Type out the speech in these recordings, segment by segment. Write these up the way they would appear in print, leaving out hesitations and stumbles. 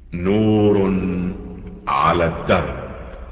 نور على الدرب.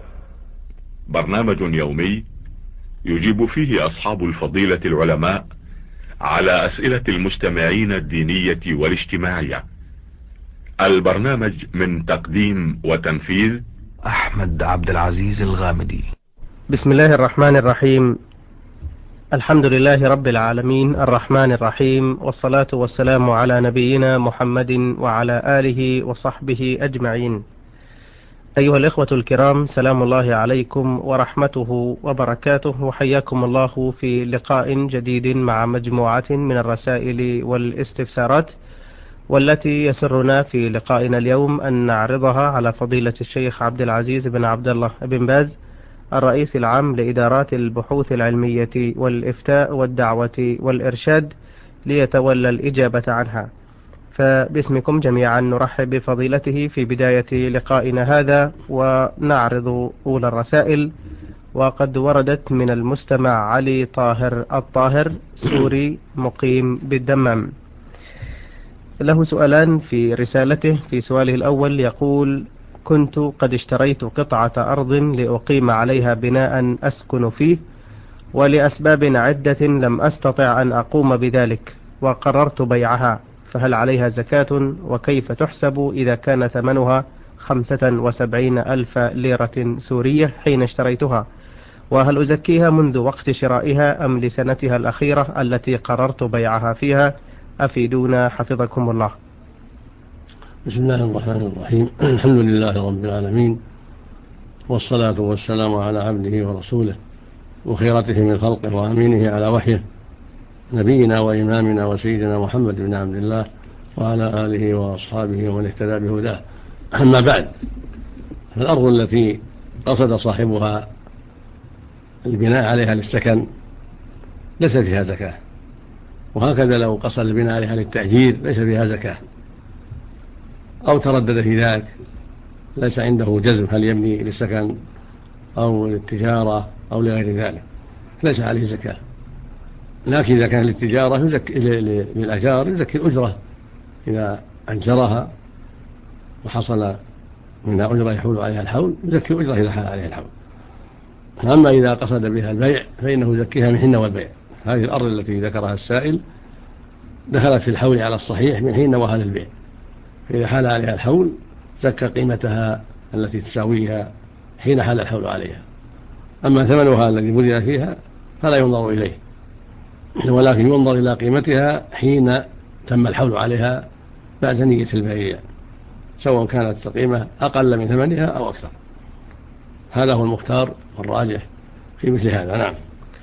برنامج يومي يجيب فيه أصحاب الفضيلة العلماء على أسئلة المستمعين الدينية والاجتماعية. البرنامج من تقديم وتنفيذ أحمد عبد العزيز الغامدي. بسم الله الرحمن الرحيم. الحمد لله رب العالمين الرحمن الرحيم، والصلاة والسلام على نبينا محمد وعلى آله وصحبه أجمعين. أيها الإخوة الكرام، سلام الله عليكم ورحمته وبركاته، وحياكم الله في لقاء جديد مع مجموعة من الرسائل والاستفسارات، والتي يسرنا في لقائنا اليوم أن نعرضها على فضيلة الشيخ عبد العزيز بن عبد الله بن باز، الرئيس العام لإدارات البحوث العلمية والإفتاء والدعوة والإرشاد، ليتولى الإجابة عنها. فباسمكم جميعا نرحب بفضيلته في بداية لقائنا هذا، ونعرض أولى الرسائل. وقد وردت من المستمع علي طاهر الطاهر، سوري مقيم بالدمام. له سؤالان في رسالته. في سؤاله الأول يقول: كنت قد اشتريت قطعة أرض لأقيم عليها بناء أسكن فيه، ولأسباب عدة لم أستطع أن أقوم بذلك، وقررت بيعها، فهل عليها زكاة؟ وكيف تحسب إذا كان ثمنها 75 ألف ليرة سورية حين اشتريتها؟ وهل أزكيها منذ وقت شرائها أم لسنتها الأخيرة التي قررت بيعها فيها؟ أفيدونا حفظكم الله. بسم الله الرحمن الرحيم. الحمد لله رب العالمين، والصلاة والسلام على عبده ورسوله وخيرته من خلقه وأمينه على وحيه، نبينا وإمامنا وسيدنا محمد بن عبد الله وعلى آله وأصحابه ومن اهتدى بهداه. أما بعد، فالأرض التي قصد صاحبها البناء عليها للسكن ليس فيها زكاة، وهكذا لو قصد البناء عليها للتأجير ليس فيها زكاة، أو تردد في ذلك ليس عنده جزم هل يبني للسكن أو للتجارة أو لغير ذلك، ليس عليه زكاة. لكن إذا كان للتجارة للأجار يزكي الأجرة إذا أجرها وحصل منها أجرة يحول عليها الحول، يزكي الأجرة إذا حال عليها الحول. أما إذا قصد بها البيع فإنه يزكيها من حين والبيع. هذه الأرض التي ذكرها السائل دخلت في الحول على الصحيح من حين وهل البيع، فإذا حال عليها الحول زكى قيمتها التي تساويها حين حال الحول عليها. أما ثمنها الذي بذل فيها فلا ينظر إليه، ولكن ينظر إلى قيمتها حين تم الحول عليها بعد نية البيع، سواء كانت القيمة أقل من ثمنها أو أكثر. هذا هو المختار والراجح في مثل هذا. نعم.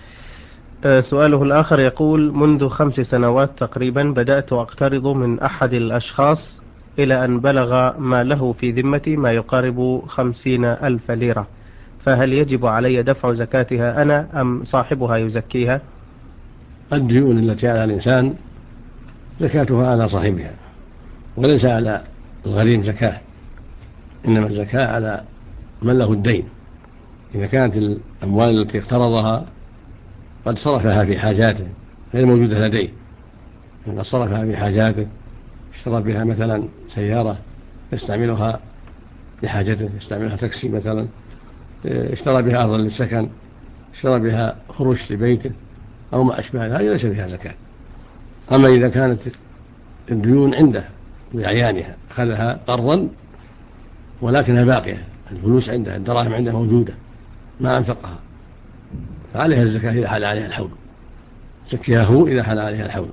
سؤاله الآخر يقول: منذ 5 سنوات تقريبا بدأت أقترض من أحد الأشخاص، إلى أن بلغ ما له في ذمتي ما يقارب 50 ألف ليرة، فهل يجب علي دفع زكاتها أنا أم صاحبها يزكيها؟ الديون التي على الإنسان زكاتها على صاحبها، وليس على الغريم زكاة، إنما الزكاة على من له الدين. إذا كانت الأموال التي اقترضها قد صرفها في حاجاته غير موجودة لديه، قد صرفها في حاجاته، اشترى بها مثلا سيارة يستعملها لحاجته، يستعملها تاكسي مثلا، اشترى بها أرضا للسكن، اشترى بها فروش لبيته أو ما أشبه هذا، ليس فيها زكاة. أما إذا كانت الديون عنده بأعيانها، أخذها قرضا ولكنها باقية، الفلوس عنده، الدراهم عنده موجودة ما أنفقها، فعليها الزكاة إذا حال عليها الحول، زكيها هو إذا حال عليها الحول.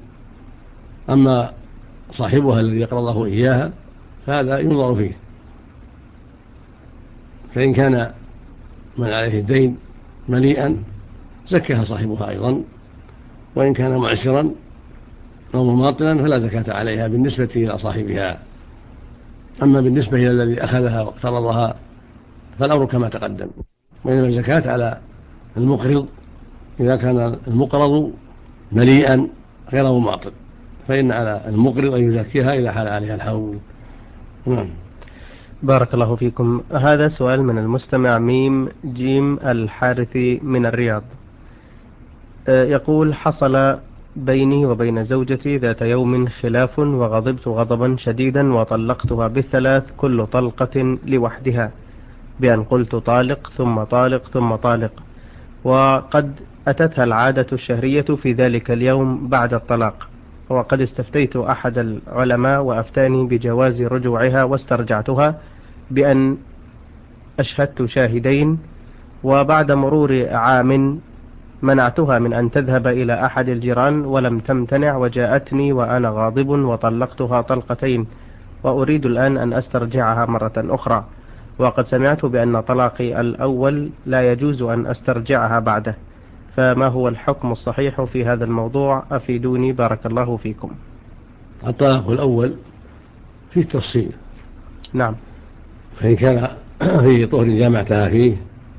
أما صاحبها الذي يقرضه إياها فهذا ينظر فيه، فإن كان من عليه الدين مليئا زكاها صاحبها أيضا، وإن كان معسرا أو مماطلا فلا زكاة عليها بالنسبة إلى صاحبها. أما بالنسبة إلى الذي أخذها واقترضها فالأمر كما تقدم، وإنما الزكاة على المقرض إذا كان المقرض مليئا غير مماطل، فإن على المقرض أن يزكيها إذا حال عليها الحول. نعم. بارك الله فيكم. هذا سؤال من المستمع ميم جيم الحارثي من الرياض. يقول: حصل بيني وبين زوجتي ذات يوم خلاف، وغضبت غضبا شديدا وطلقتها بالثلاث، كل طلقة لوحدها، بأن قلت طالق ثم طالق ثم طالق. وقد أتتها العادة الشهرية في ذلك اليوم بعد الطلاق، وقد استفتيت أحد العلماء وأفتاني بجواز رجوعها، واسترجعتها بأن أشهدت شاهدين، وبعد مرور عام منعتها من أن تذهب إلى أحد الجيران ولم تمتنع، وجاءتني وأنا غاضب وطلقتها طلقتين، وأريد الآن أن أسترجعها مرة أخرى، وقد سمعت بأن طلاقي الأول لا يجوز أن أسترجعها بعده، فما هو الحكم الصحيح في هذا الموضوع؟ أفيدوني بارك الله فيكم. الطلاق الأول فيه تفصيل. نعم. فإن كان في طهر جامعتها فيه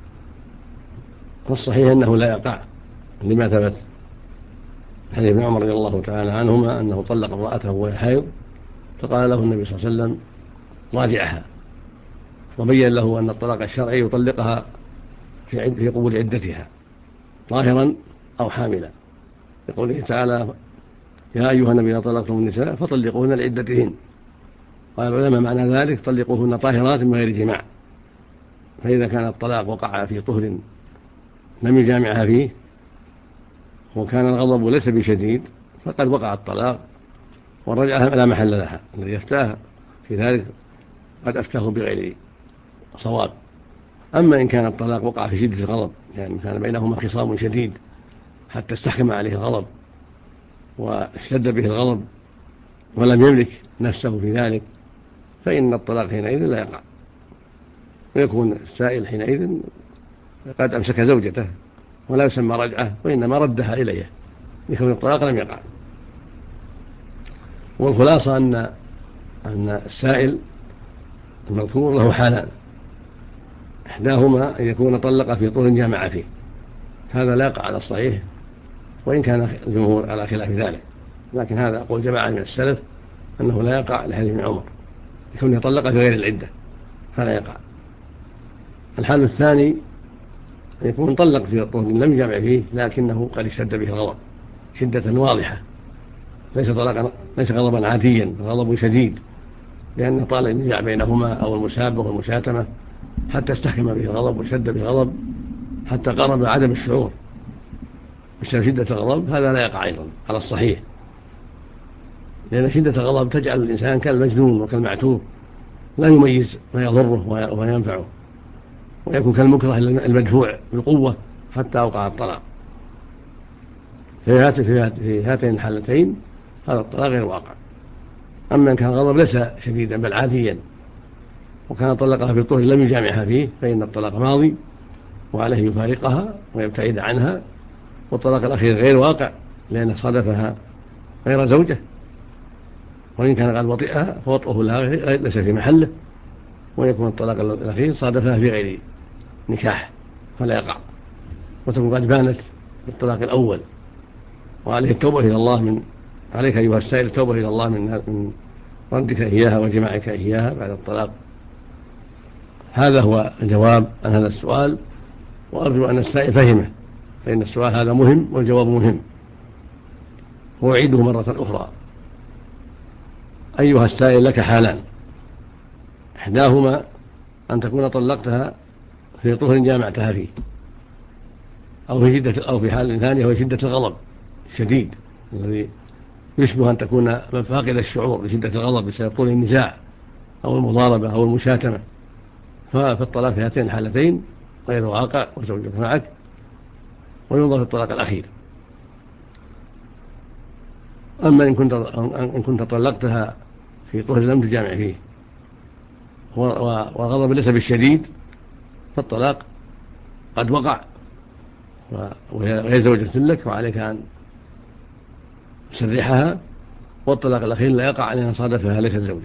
فالصحيح أنه لا يقع، لما ثبت حديث ابن عمر رضي الله تعالى عنهما أنه طلق امرأته وهي حائض، فقال له النبي صلى الله عليه وسلم راجعها، وبين له أن الطلاق الشرعي يطلقها في قبول عدتها طاهرا أو حاملا، يقوله تعالى يا أيها النبي إذا طلقتم النساء فطلقوهن لعدتهن. قال العلماء معنى ذلك طلقوهن طاهرات من غير جماع. فإذا كان الطلاق وقع في طهر لم يجامعها فيه وكان الغضب ليس بشديد فقد وقع الطلاق، والرجعة لا محل لها. الذي يفتاه في ذلك قد أفتاه بغير صواب. أما إن كان الطلاق وقع في شدة الغضب، يعني كان بينهما خصام شديد حتى استحكم عليه الغضب واشتد به الغضب ولم يملك نفسه في ذلك، فإن الطلاق حينئذ لا يقع، ويكون السائل حينئذ قد أمسك زوجته ولا يسمى رجعة، وإنما ردها إليه لكون الطلاق لم يقع. والخلاصة أن السائل المذكور له حالان، إحداهما أن يكون طلق في طهر جامع فيه، هذا لا يقع على الصحيح وإن كان الجمهور على خلاف ذلك، لكن هذا أقول جماعة من السلف أنه لا يقع لحديث ابن عمر يكون يطلق في غير العدة فلا يقع. الحال الثاني أن يكون طلق في طهر لم يجامع فيه لكنه قد اشتد به الغضب شدة واضحة، ليس غضبا عاديا، غضب شديد، لأن طال النزاع بينهما أو المسابة والمشاتمة حتى استحكم به الغضب وشد به الغضب حتى قرب عدم الشعور بسبب شدة الغضب، هذا لا يقع أيضا على الصحيح، لأن شدة الغضب تجعل الإنسان كالمجنون وكالمعتوه لا يميز ما يضره وما ينفعه، ويكون كالمكره المدفوع بالقوة حتى أوقع الطلاق. في هاتين الحالتين هذا الطلاق غير واقع. أما إن كان الغضب ليس شديدا بل عاديا وكان طلقها في طهر لم يجامعها فيه فإن الطلاق ماضي وعليه يفارقها ويبتعد عنها، والطلاق الأخير غير واقع لأنه صادفها غير زوجة، وإن كان قد وطئها فوطئه لها ليس في محله، ويكون الطلاق الأخير صادفها في غير نكاح فلا يقع، وتكون قد بانت بالطلاق الأول، وعليه التوبة إلى الله عليك أيها السائل التوبة إلى الله من ردك إياها وجماعك إياها بعد الطلاق. هذا هو الجواب عن هذا السؤال، وأرجو أن السائل فهمه، فإن السؤال هذا مهم والجواب مهم. وأعيده مرة أخرى: أيها السائل لك حالان، إحداهما أن تكون طلقتها في طهر جامعتها فيه، أو في حال ثانية هو شدة الغضب الشديد الذي يشبه أن تكون فاقد الشعور بشدة الغضب بسبب طول النزاع أو المضاربة أو المشاتمة، فالطلاق في هاتين الحالتين غير واقع وزوجك معك، وينظر في الطلاق الأخير. أما إن كنت طلقتها في طهر لم تجامع فيه والغضب ليس بالشديد فالطلاق قد وقع وهي غير زوجة لك وعليك أن تسرحها، والطلاق الأخير لا يقع لأن صادفها ليست زوجة.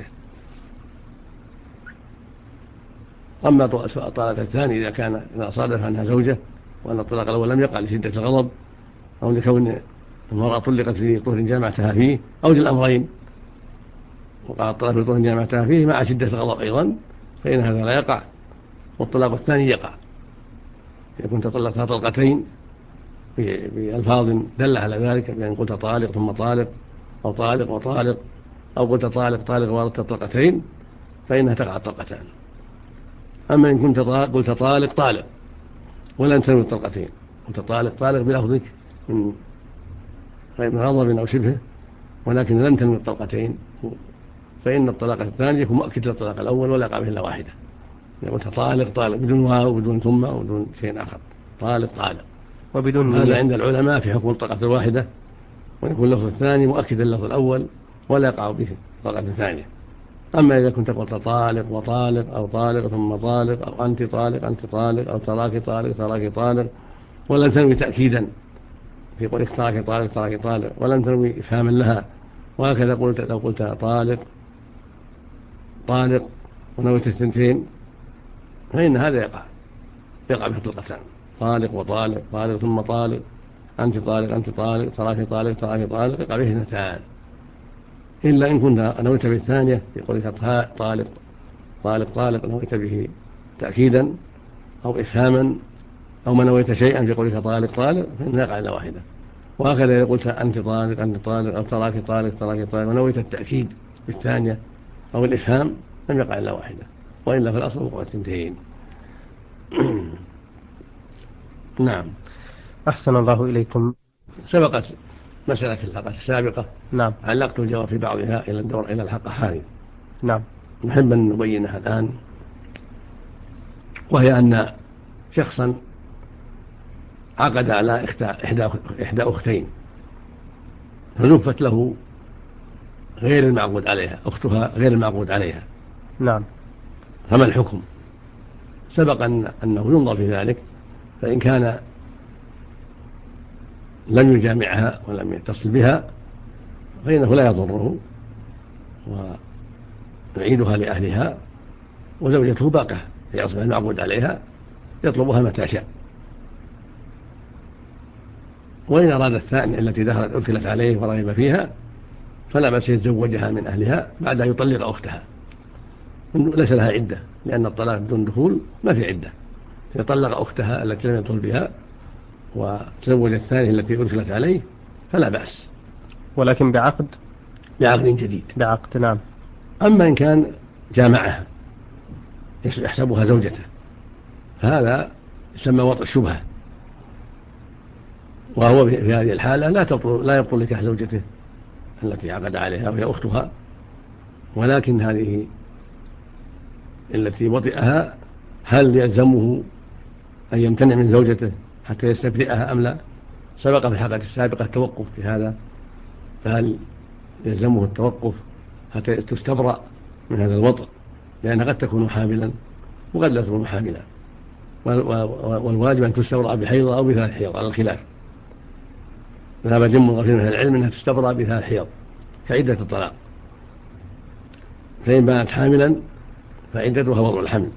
أما الطلاق الثاني إذا صادف أنها زوجة وأن الطلاق الأول لم يقع لشدة الغضب أو لكون المرأة طلقت في طهر جامعتها فيه أو للأمرين، وقع الطلاق في طهر جامعتها فيه مع شدة الغضب أيضا، فإن هذا لا يقع، والطلاق الثاني يقع. إذا كنت طلقتها طلقتين بألفاظ دل على ذلك، بأن قلت طالق ثم طالق، أو طالق وطالق، أو قلت طالق طالق وردت طلقتين، فإنها تقع الطلقتان. أما إن كنت قلت طالق طالق ولم تنوي الطلقتين، قلت طالق طالق بلفظك من غضب أو شبهه ولكن لم تنوي الطلقتين، فإن الطلاق الثاني يكون مؤكد للطلاق الأول ولا يقع به إلا واحدة. إذا قلت طالق طالق بدون واو وبدون ثم وبدون شيء آخر، طالق طالق وبدون نية. هذا عند العلماء في حكم الطلقة الواحدة، ويكون اللفظ الثاني مؤكدا للفظ الأول ولا يقع به الطلقة الثانية. أما إذا كنت قلت طالق وطالق، أو طالق ثم طالق، أو أنت طالق أنت طالق، أو تراك طالق تراك طالق، ولم تنوي تأكيدا في قولك تراك طالق تراك طالق، ولم تنوي إفهاما لها، وهكذا قلت لو قلت طالق طالق ونويت الثنتين، فإن هذا يقع به طلقتان، طالق وطالق، طالق ثم طالق، أنت طالق أنت طالق، تراك طالق تراك طالق، يقع به اثنتان. إلا إن كنت نويت بالثانية في قولك طالق طالق طالق، نويت به تأكيدا أو إفهاما، أو ما نويت شيئا في قولك طالق طالق، فإنه يقع إلا واحدة. وهكذا إذا قلت أنت طالق أنت طالق، أو تراك طالق تراك طالق، ونويت التأكيد بالثانية أو الإفهام، لم يقع إلا واحدة، وإلا في الأصل وقوع الثنتين. نعم. أحسن الله إليكم. سبقت مسألة في الحلقة السابقة، نعم، علقت الجواب في بعضها إلى الدور إلى الحلقة هذه. نعم، نحب أن نبينها الآن، وهي أن شخصا عقد على إحدى أختين، فزفت له غير المعقود عليها، أختها غير المعقود عليها، نعم، فما الحكم؟ سبق أنه ينظر في ذلك، فإن كان لم يجامعها ولم يتصل بها فإنه لا يضره، ويعيدها لأهلها، وزوجته باقة في أصبح المعقود عليها يطلبها متى شاء. وإن أراد الثاني التي دخلت أدخلت عليه ورغب فيها فلا بأس يتزوجها من أهلها بعد أن يطلق أختها، ليس لها عدة، لأن الطلاق بدون دخول ما في عدة، يطلق أختها التي لم يدخل بها وتزوج الثانية التي أدخلت عليه فلا بأس، ولكن بعقد جديد. بعقد، نعم. أما إن كان جامعها يحسبها زوجته فهذا يسمى وطء الشبهة، وهو في هذه الحالة لا يبطل نكاح زوجته التي عقد عليها وهي أختها، ولكن هذه التي وطئها هل يلزمه أن يمتنع من زوجته حتى يستبرئها أم لا؟ سبق في الحلقة السابقة التوقف في هذا، فهل يلزمه التوقف حتى تستبرأ من هذا الوطء، لأنها قد تكون حاملا وقد لا تكون حاملا، والواجب أن تستبرأ بحيضة أو بثلاث حيض على الخلاف. ذهب جمع كثير من العلم أنها تستبرأ بثلاث حيض كعدة الطلاق، فإن بانت حاملا فعدتها وضع الحمل.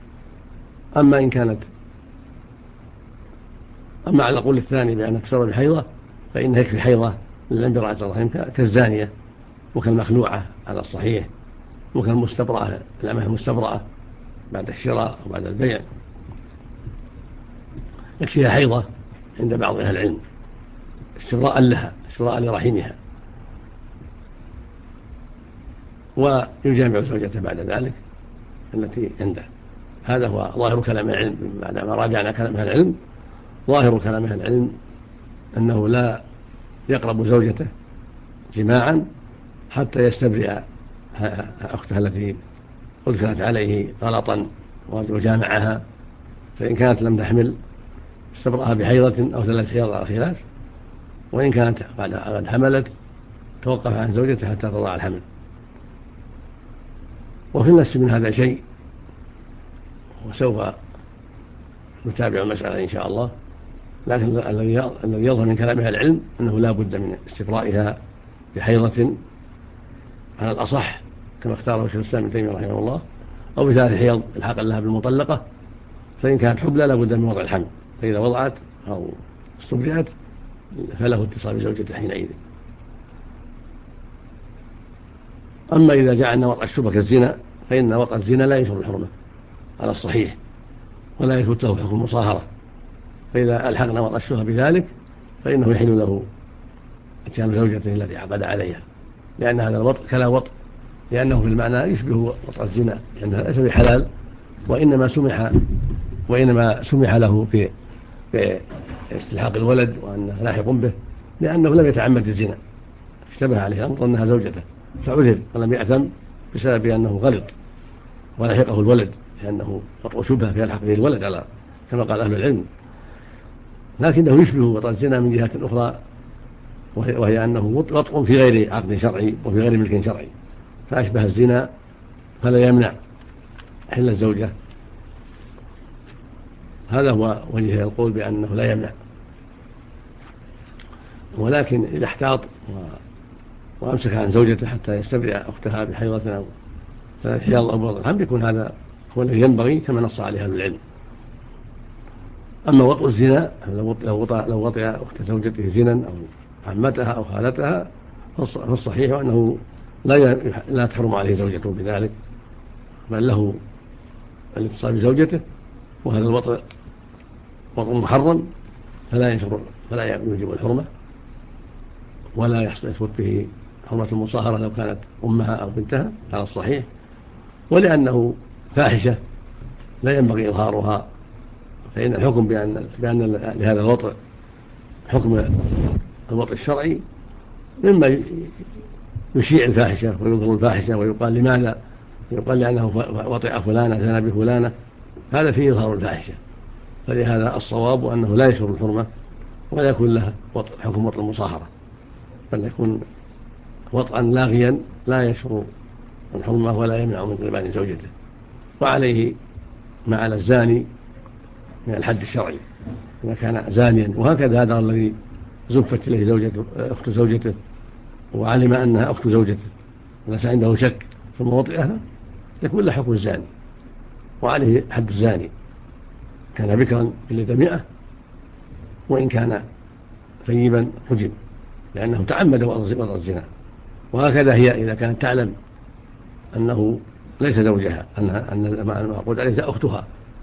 أما على القول الثاني بأنها تستبرأ بحيضة فإنها يكفي حيضة للانبراء الرحم كالزانية وكالمخلوعة على الصحيح، وكالمستبرأة الأمة المستبرأة بعد الشراء وبعد البيع، يكفيها حيضة عند بعض أهل العلم استبراء لها، استبراء لرحمها، ويجامع زوجته بعد ذلك التي عنده. هذا هو ظاهر كلام العلم. بعد ما راجعنا كلام أهل العلم، ظاهر كلام أهل العلم أنه لا يقرب زوجته جماعا حتى يستبرئ أختها التي أدخلت عليه غلطا وجامعها، فإن كانت لم تحمل استبرأها بحيضة أو ثلاث حيض على خلاف، وإن كانت بعد حملت توقف عن زوجته حتى تضع الحمل. وفي النفس من هذا شيء، وسوف نتابع المسألة إن شاء الله، لكن الذي يظهر من كلام أهل العلم أنه لا بد من استبرائها بحيضة على الأصح كما اختاره شيخ الإسلام ابن تيمية رحمه الله، أو بثلاث حيض الحاقا لها بالمطلقة، فإن كانت حبلى لا بد من وضع الحمل، فإذا وضعت أو استبرئت فله اتصال بزوجته حينئذ. أما إذا جعلنا وضع الشبهة كالزنا فإن وضع الزنا لا ينشر الحرمة على الصحيح، ولا يثبت له حكم المصاهرة، فإذا ألحقنا وضع الشبهة بذلك فإنه يحل له إتيان زوجته التي عقد عليها، لأن هذا الوطء كلا وطء، لأنه في المعنى يشبه وطء الزنا، لأنها ليس بحلال، وإنما سمح له في استلحاق الولد وأنه لاحق به، لأنه لم يتعمد الزنا، اشتبه عليه الأمر أنها زوجته فعذر ولم يأثم بسبب أنه غلط ولحقه الولد، لأنه وطء شبهة فيلحق به الولد على كما قال أهل العلم، لكنه يشبه وطء الزنا من جهة أخرى، وهي أنه وطء في غير عقد شرعي وفي غير ملك شرعي، فأشبه الزنا فلا يمنع حل الزوجة. هذا هو وجه القول بأنه لا يمنع، ولكن إذا احتاط وأمسك عن زوجته حتى يستبرئ أختها بحيضة أو ثلاث حيض أو بضع الحمل يكون هذا هو الذي ينبغي كما نص عليه أهل العلم. أما وطء الزنا لو وطئ أخت زوجته زنا أو عمتها أو خالتها فالصحيح أنه لا تحرم عليه زوجته بذلك، بل له الاتصال بزوجته، وهذا الوطء وطء محرم فلا يوجب الحرمة ولا يثبت به حرمة المصاهرة لو كانت أمها أو بنتها على الصحيح، ولأنه فاحشة لا ينبغي إظهارها، فإن الحكم بأن لهذا الوطء حكم الوطء الشرعي مما يشيع الفاحشة ويظهر الفاحشة، ويقال لماذا؟ يقال لأنه وطئ فلانة زنى بفلانة، هذا فيه إظهار الفاحشة، فلهذا الصواب أنه لا يشعر الحرمة ولا يكون له حكم وطء المصاهرة، بل يكون وطئا لاغيا لا يشعر الحرمة ولا يمنع من قربان زوجته، وعليه ما على الزاني من الحد الشرعي إذا كان زانيا. وهكذا هذا الذي زفت إليه أخت زوجته وعلم أنها أخت زوجته وليس عنده شك ثم وطئها يكون له حكم الزاني، وعليه حد الزاني، كان بكرا جلد 100 وإن كان ثيبا حجب، لأنه تعمد وطأ الزنا. وهكذا هي إذا كانت تعلم أنه ليس زوجها، أن ما قلت عليه أختها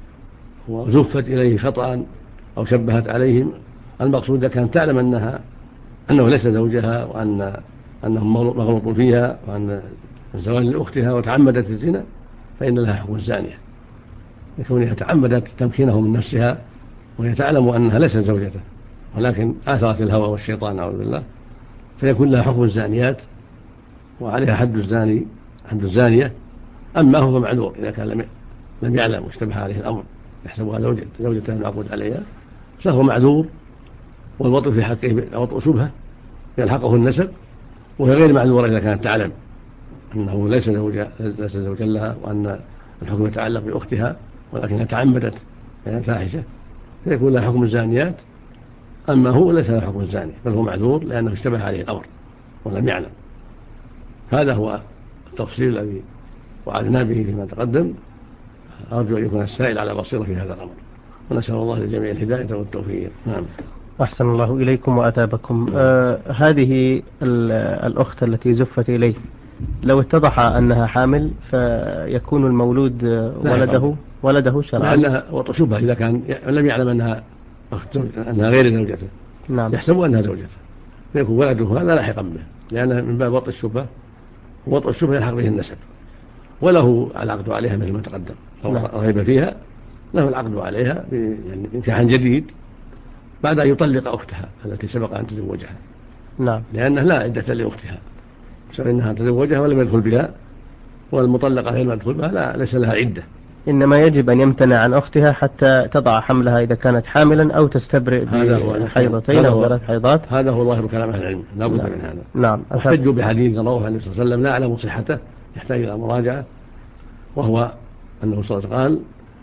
وزفت إليه خطأ أو شبهت عليهم، المقصود كانت تعلم أنه ليس زوجها وأنهم مغلوط فيها وأن الزواج لأختها وتعمدت الزنا، فإن لها حكم الزانية لكونها تعمدت تمكينه من نفسها وهي تعلم أنها ليست زوجته، ولكن آثرت الهوى والشيطان أعوذ بالله، فيكون لها حكم الزانيات وعليها حد الزانية. أما هو معذور إذا كان لم يعلم واشتبه عليه الأمر يحسبها زوجته المعقود عليها فهو معذور، والوطء في حقه وطء شبهة يلحقه النسب، وهي غير معذورة إذا كانت تعلم أنه ليس زوجا لها وأن الحكم يتعلق بأختها ولكنها تعمدت فاحشة، فيكون لها حكم الزانيات. أما هو ليس له حكم الزاني بل هو معذور لأنه اشتبه عليه الأمر ولم يعلم. هذا هو التفصيل الذي وعدنا به فيما تقدم، أرجو أن يكون السائل على بصيرة في هذا الأمر، ونسأل الله للجميع الهداية والتوفيق. نعم. أحسن الله إليكم وأتابكم. هذه الأخت التي زفت إليه لو اتضح أنها حامل فيكون المولود ولده شرعا، لأنها وطء شبهة إذا كان لم يعلم أنها غير زوجته. نعم. يحسب أنها زوجته فيكون ولده هذا لاحقا به، لأنه من باب وطء الشبهة، ووطء الشبهة يلحق به النسب، وله العقد عليها مثل ما تقدم، لو رغب فيها له العقد عليها بنكاح جديد بعد أن يطلق أختها التي سبق أن تزوجها. نعم. لأنه لا عدة لأختها بسبب أنها تزوجها ولم يدخل بها، والمطلقة غير مدخل بها ليس لها عدة، إنما يجب أن يمتنع عن أختها حتى تضع حملها إذا كانت حاملا أو تستبرئ بحيضتين أو 3 حيضات. هذا هو ظاهر كلام أهل العلم، لا بد من هذا. نعم. واحتجوا بحديث رواه النبي صلى الله عليه وسلم لا أعلم صحته يحتاج إلى مراجعة، وهو أنه صلى الله عليه وسلم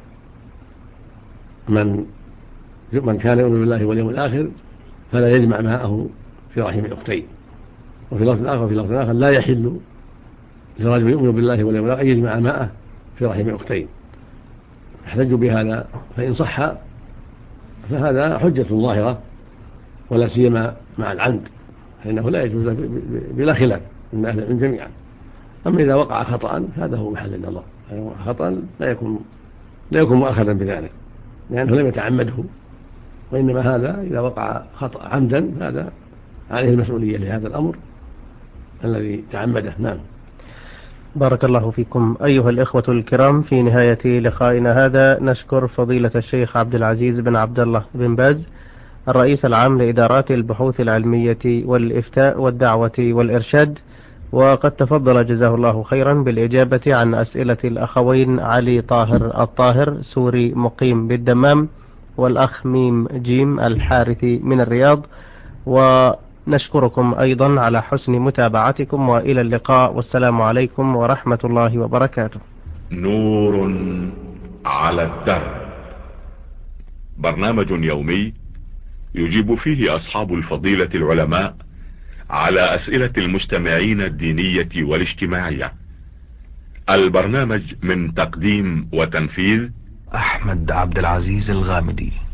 قال من كان يؤمن بالله واليوم الآخر فلا يجمع ماءه في رحم أختين، وفي لفظ آخر لا يحل لرجل يؤمن بالله واليوم الآخر أن يجمع ماءه في رحم أختين. احتجوا بهذا، فإن صح فهذا حجة ظاهرة ولا سيما مع العمد، فإنه لا يجوز بلا خلاف من أهل العلم جميعا. أما إذا وقع خطأ هذا هو محل النظر، خطأ لا يكون مؤاخذا بذلك لأنه لم يتعمده وإنما هذا إذا وقع خطأ عمدا هذا عليه المسؤولية لهذا الأمر الذي تعمده. نعم. بارك الله فيكم. أيها الإخوة الكرام، في نهاية لقائنا هذا نشكر فضيلة الشيخ عبد العزيز بن عبد الله بن باز، الرئيس العام لإدارات البحوث العلمية والإفتاء والدعوة والإرشاد، وقد تفضل جزاه الله خيرا بالإجابة عن أسئلة الأخوين علي طاهر الطاهر سوري مقيم بالدمام، والأخ ميم جيم الحارثي من الرياض. ونشكركم أيضا على حسن متابعتكم، وإلى اللقاء، والسلام عليكم ورحمة الله وبركاته. نور على الدرب، برنامج يومي يجيب فيه أصحاب الفضيلة العلماء على أسئلة المستمعين الدينية والاجتماعية. البرنامج من تقديم وتنفيذ أحمد عبد العزيز الغامدي.